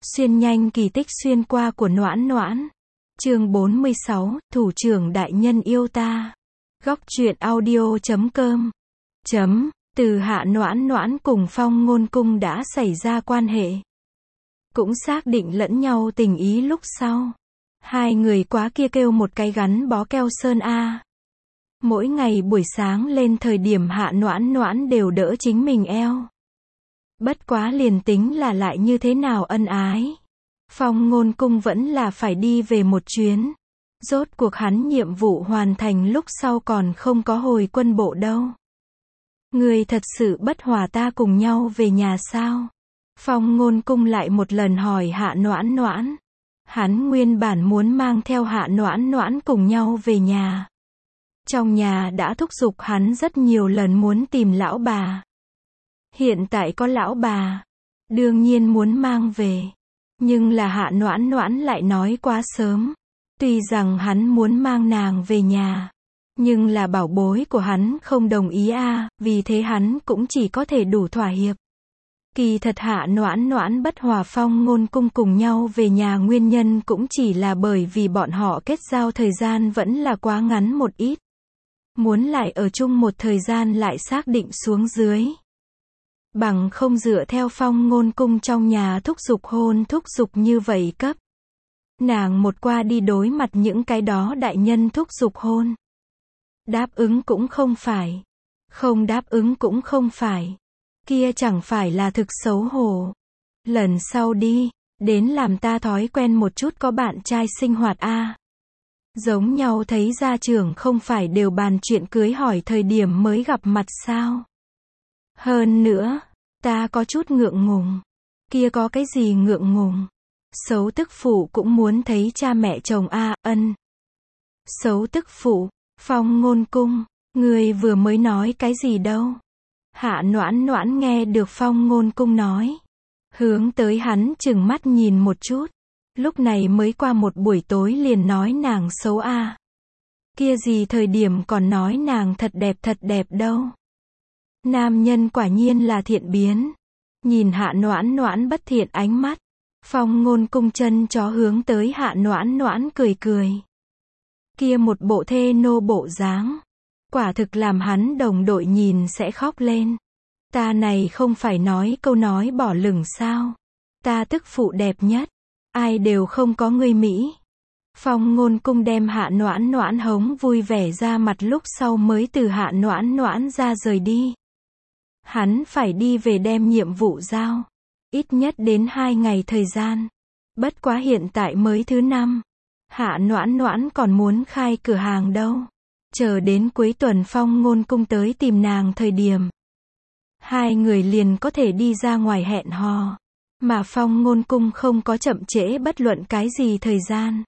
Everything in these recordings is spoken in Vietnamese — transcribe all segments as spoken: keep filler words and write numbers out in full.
Xuyên nhanh kỳ tích xuyên qua của Noãn Noãn. Chương bốn mươi sáu, Thủ trưởng đại nhân yêu ta. Góc truyện audio chấm com. Chấm, từ Hạ Noãn Noãn cùng Phong Ngôn Cung đã xảy ra quan hệ. Cũng xác định lẫn nhau tình ý lúc sau. Hai người quá kia kêu một cái gắn bó keo sơn a. Mỗi ngày buổi sáng lên thời điểm Hạ Noãn Noãn đều đỡ chính mình eo. Bất quá liền tính là lại như thế nào ân ái. Phong Ngôn Cung vẫn là phải đi về một chuyến. Rốt cuộc hắn nhiệm vụ hoàn thành lúc sau còn không có hồi quân bộ đâu. Người thật sự bất hòa ta cùng nhau về nhà sao? Phong Ngôn Cung lại một lần hỏi Hạ Noãn Noãn. Hắn nguyên bản muốn mang theo Hạ Noãn Noãn cùng nhau về nhà. Trong nhà đã thúc giục hắn rất nhiều lần muốn tìm lão bà. Hiện tại có lão bà, đương nhiên muốn mang về. Nhưng là Hạ Noãn Noãn lại nói quá sớm. Tuy rằng hắn muốn mang nàng về nhà, nhưng là bảo bối của hắn không đồng ý a, à, vì thế hắn cũng chỉ có thể đủ thỏa hiệp. Kỳ thật Hạ Noãn Noãn bất hòa Phong Ngôn Cung cùng nhau về nhà nguyên nhân cũng chỉ là bởi vì bọn họ kết giao thời gian vẫn là quá ngắn một ít. Muốn lại ở chung một thời gian lại xác định xuống dưới. Bằng không dựa theo Phong Ngôn Cung trong nhà thúc giục hôn thúc giục như vậy cấp. Nàng một qua đi đối mặt những cái đó đại nhân thúc giục hôn. Đáp ứng cũng không phải. Không đáp ứng cũng không phải. Kia chẳng phải là thực xấu hổ. Lần sau đi, đến làm ta thói quen một chút có bạn trai sinh hoạt a. À. Giống nhau thấy gia trưởng không phải đều bàn chuyện cưới hỏi thời điểm mới gặp mặt sao. Hơn nữa, ta có chút ngượng ngùng. Kia có cái gì ngượng ngùng? Xấu tức phụ cũng muốn thấy cha mẹ chồng a, à, ân. Xấu tức phụ, Phong Ngôn Cung, người vừa mới nói cái gì đâu? Hạ Noãn Noãn nghe được Phong Ngôn Cung nói. Hướng tới hắn chừng mắt nhìn một chút. Lúc này mới qua một buổi tối liền nói nàng xấu a. À. Kia gì thời điểm còn nói nàng thật đẹp thật đẹp đâu. Nam nhân quả nhiên là thiện biến. Nhìn Hạ Noãn Noãn bất thiện ánh mắt. Phong Ngôn Cung chân chó hướng tới Hạ Noãn Noãn cười cười. Kia một bộ thê nô bộ dáng. Quả thực làm hắn đồng đội nhìn sẽ khóc lên. Ta này không phải nói câu nói bỏ lửng sao. Ta tức phụ đẹp nhất. Ai đều không có người Mỹ. Phong Ngôn Cung đem Hạ Noãn Noãn hống vui vẻ ra mặt lúc sau mới từ Hạ Noãn Noãn ra rời đi. Hắn phải đi về đem nhiệm vụ giao. Ít nhất đến hai ngày thời gian. Bất quá hiện tại mới thứ năm. Hạ Noãn Noãn còn muốn khai cửa hàng đâu. Chờ đến cuối tuần Phong Ngôn Cung tới tìm nàng thời điểm. Hai người liền có thể đi ra ngoài hẹn hò. Mà Phong Ngôn Cung không có chậm trễ bất luận cái gì thời gian.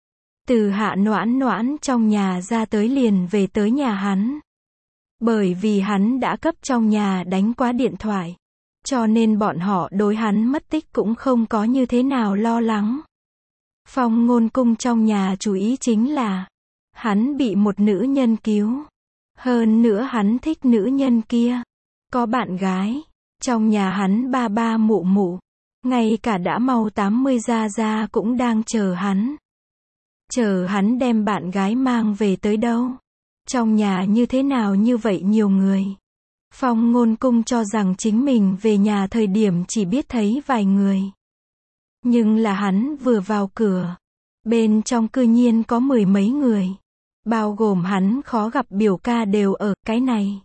Từ Hạ Noãn Noãn trong nhà ra tới liền về tới nhà hắn. Bởi vì hắn đã cấp trong nhà đánh quá điện thoại. Cho nên bọn họ đối hắn mất tích cũng không có như thế nào lo lắng. Phong Ngôn Cung trong nhà chú ý chính là hắn bị một nữ nhân cứu. Hơn nữa hắn thích nữ nhân kia. Có bạn gái. Trong nhà hắn ba ba mụ mụ. Ngay cả đã mau tám mươi gia gia cũng đang chờ hắn. Chờ hắn đem bạn gái mang về tới đâu. Trong nhà như thế nào như vậy nhiều người. Phong Ngôn Cung cho rằng chính mình về nhà thời điểm chỉ biết thấy vài người. Nhưng là hắn vừa vào cửa. Bên trong cư nhiên có mười mấy người. Bao gồm hắn khó gặp biểu ca đều ở cái này.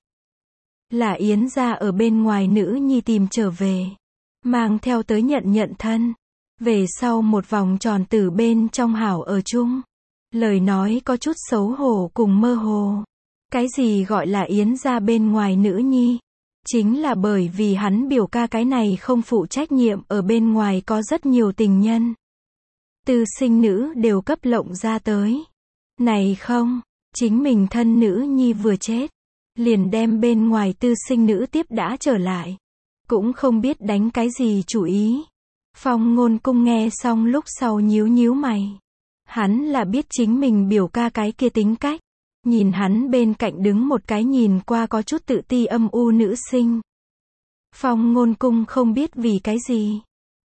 Là Yến gia ở bên ngoài nữ nhi tìm trở về. Mang theo tới nhận nhận thân. Về sau một vòng tròn từ bên trong hảo ở chung. Lời nói có chút xấu hổ cùng mơ hồ. Cái gì gọi là Yến gia bên ngoài nữ nhi? Chính là bởi vì hắn biểu ca cái này không phụ trách nhiệm ở bên ngoài có rất nhiều tình nhân. Tư sinh nữ đều cấp lộng ra tới. Này không, chính mình thân nữ nhi vừa chết. Liền đem bên ngoài tư sinh nữ tiếp đã trở lại. Cũng không biết đánh cái gì chủ ý. Phong Ngôn Cung nghe xong lúc sau nhíu nhíu mày. Hắn là biết chính mình biểu ca cái kia tính cách. Nhìn hắn bên cạnh đứng một cái nhìn qua có chút tự ti âm u nữ sinh. Phong Ngôn Cung không biết vì cái gì.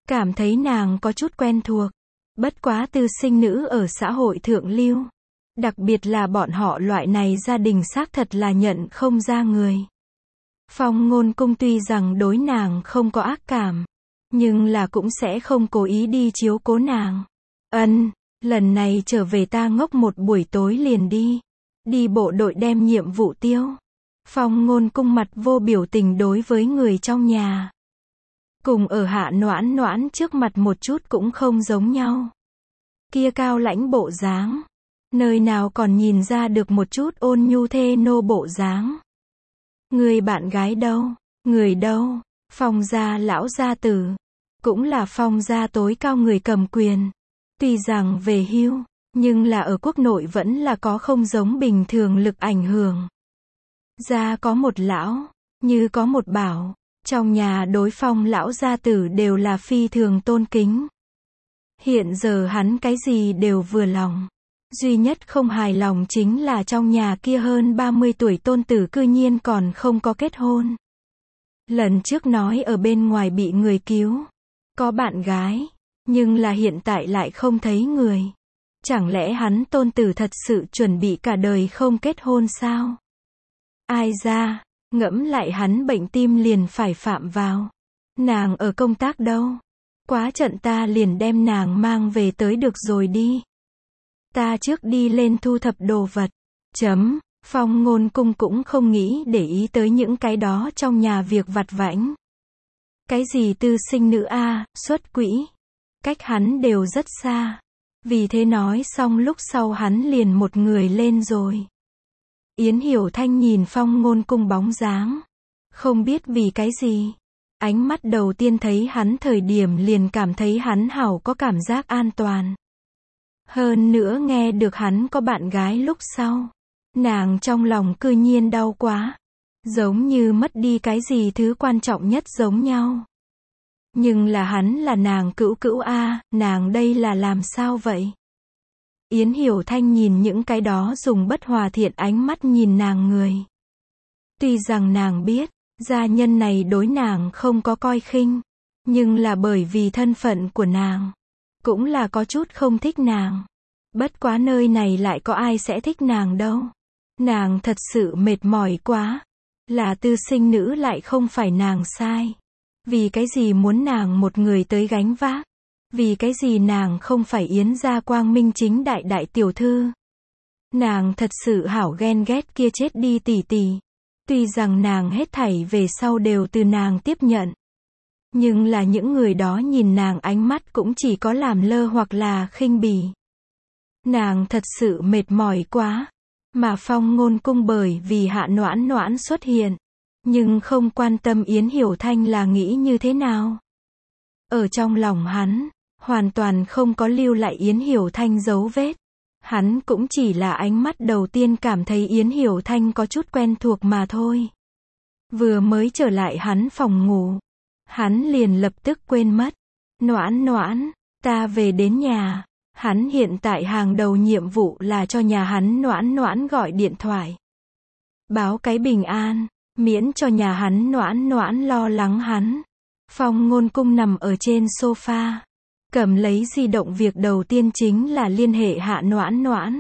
Cảm thấy nàng có chút quen thuộc. Bất quá tư sinh nữ ở xã hội thượng lưu. Đặc biệt là bọn họ loại này gia đình xác thật là nhận không ra người. Phong Ngôn Cung tuy rằng đối nàng không có ác cảm, nhưng là cũng sẽ không cố ý đi chiếu cố nàng. Ân, lần này trở về ta ngốc một buổi tối liền đi. Đi bộ đội đem nhiệm vụ tiêu. Phong Ngôn Cung mặt vô biểu tình đối với người trong nhà. Cùng ở Hạ Noãn Noãn trước mặt một chút cũng không giống nhau. Kia cao lãnh bộ dáng. Nơi nào còn nhìn ra được một chút ôn nhu thê nô bộ dáng. Người bạn gái đâu? Người đâu? Phong gia lão gia tử. Cũng là Phong gia tối cao người cầm quyền. Tuy rằng về hưu, nhưng là ở quốc nội vẫn là có không giống bình thường lực ảnh hưởng. Gia có một lão, như có một bảo. Trong nhà đối Phong lão gia tử đều là phi thường tôn kính. Hiện giờ hắn cái gì đều vừa lòng. Duy nhất không hài lòng chính là trong nhà kia hơn ba mươi tuổi tôn tử cư nhiên còn không có kết hôn. Lần trước nói ở bên ngoài bị người cứu. Có bạn gái. Nhưng là hiện tại lại không thấy người. Chẳng lẽ hắn tôn tử thật sự chuẩn bị cả đời không kết hôn sao? Ai ra, ngẫm lại hắn bệnh tim liền phải phạm vào. Nàng ở công tác đâu? Quá trận ta liền đem nàng mang về tới được rồi đi. Ta trước đi lên thu thập đồ vật. Chấm, Phong Ngôn Cung cũng không nghĩ để ý tới những cái đó trong nhà việc vặt vãnh. Cái gì tư sinh nữ a, xuất quỹ. Cách hắn đều rất xa. Vì thế nói xong lúc sau hắn liền một người lên rồi. Yến Hiểu Thanh nhìn Phong Ngôn Cung bóng dáng. Không biết vì cái gì. Ánh mắt đầu tiên thấy hắn thời điểm liền cảm thấy hắn hảo có cảm giác an toàn. Hơn nữa nghe được hắn có bạn gái lúc sau. Nàng trong lòng cư nhiên đau quá. Giống như mất đi cái gì thứ quan trọng nhất giống nhau. Nhưng là hắn là nàng cữu cữu a, nàng đây là làm sao vậy? Yến Hiểu Thanh nhìn những cái đó dùng bất hòa thiện ánh mắt nhìn nàng người. Tuy rằng nàng biết, gia nhân này đối nàng không có coi khinh. Nhưng là bởi vì thân phận của nàng. Cũng là có chút không thích nàng. Bất quá nơi này lại có ai sẽ thích nàng đâu. Nàng thật sự mệt mỏi quá. Là tư sinh nữ lại không phải nàng sai. Vì cái gì muốn nàng một người tới gánh vác? Vì cái gì nàng không phải Yến gia quang minh chính đại đại tiểu thư? Nàng thật sự hảo ghen ghét kia chết đi tỷ tỷ. Tuy rằng nàng hết thảy về sau đều từ nàng tiếp nhận. Nhưng là những người đó nhìn nàng ánh mắt cũng chỉ có làm lơ hoặc là khinh bỉ. Nàng thật sự mệt mỏi quá. Mà Phong Ngôn Cung bởi vì Hạ Noãn Noãn xuất hiện. Nhưng không quan tâm Yến Hiểu Thanh là nghĩ như thế nào. Ở trong lòng hắn, hoàn toàn không có lưu lại Yến Hiểu Thanh dấu vết. Hắn cũng chỉ là ánh mắt đầu tiên cảm thấy Yến Hiểu Thanh có chút quen thuộc mà thôi. Vừa mới trở lại hắn phòng ngủ. Hắn liền lập tức quên mất. Noãn Noãn, ta về đến nhà. Hắn hiện tại hàng đầu nhiệm vụ là cho nhà hắn Noãn Noãn gọi điện thoại. Báo cái bình an. Miễn cho nhà hắn Noãn Noãn lo lắng hắn. Phong Ngôn Cung nằm ở trên sofa. Cầm lấy di động việc đầu tiên chính là liên hệ Hạ Noãn Noãn.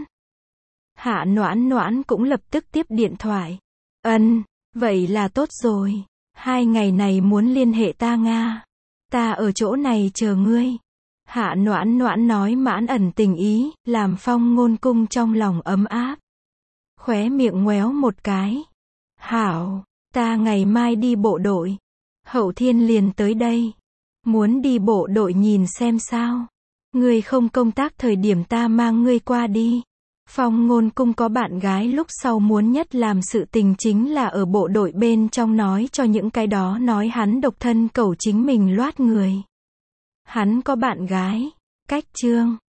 Hạ Noãn Noãn cũng lập tức tiếp điện thoại. Ân, vậy là tốt rồi. Hai ngày này muốn liên hệ ta Nga. Ta ở chỗ này chờ ngươi. Hạ Noãn Noãn nói mãn ẩn tình ý, làm Phong Ngôn Cung trong lòng ấm áp. Khóe miệng ngoéo một cái. Hảo, ta ngày mai đi bộ đội. Hậu thiên liền tới đây. Muốn đi bộ đội nhìn xem sao. Ngươi không công tác thời điểm ta mang ngươi qua đi. Phong Ngôn Cung có bạn gái lúc sau muốn nhất làm sự tình chính là ở bộ đội bên trong nói cho những cái đó nói hắn độc thân cẩu chính mình loát người. Hắn có bạn gái. Cách chương.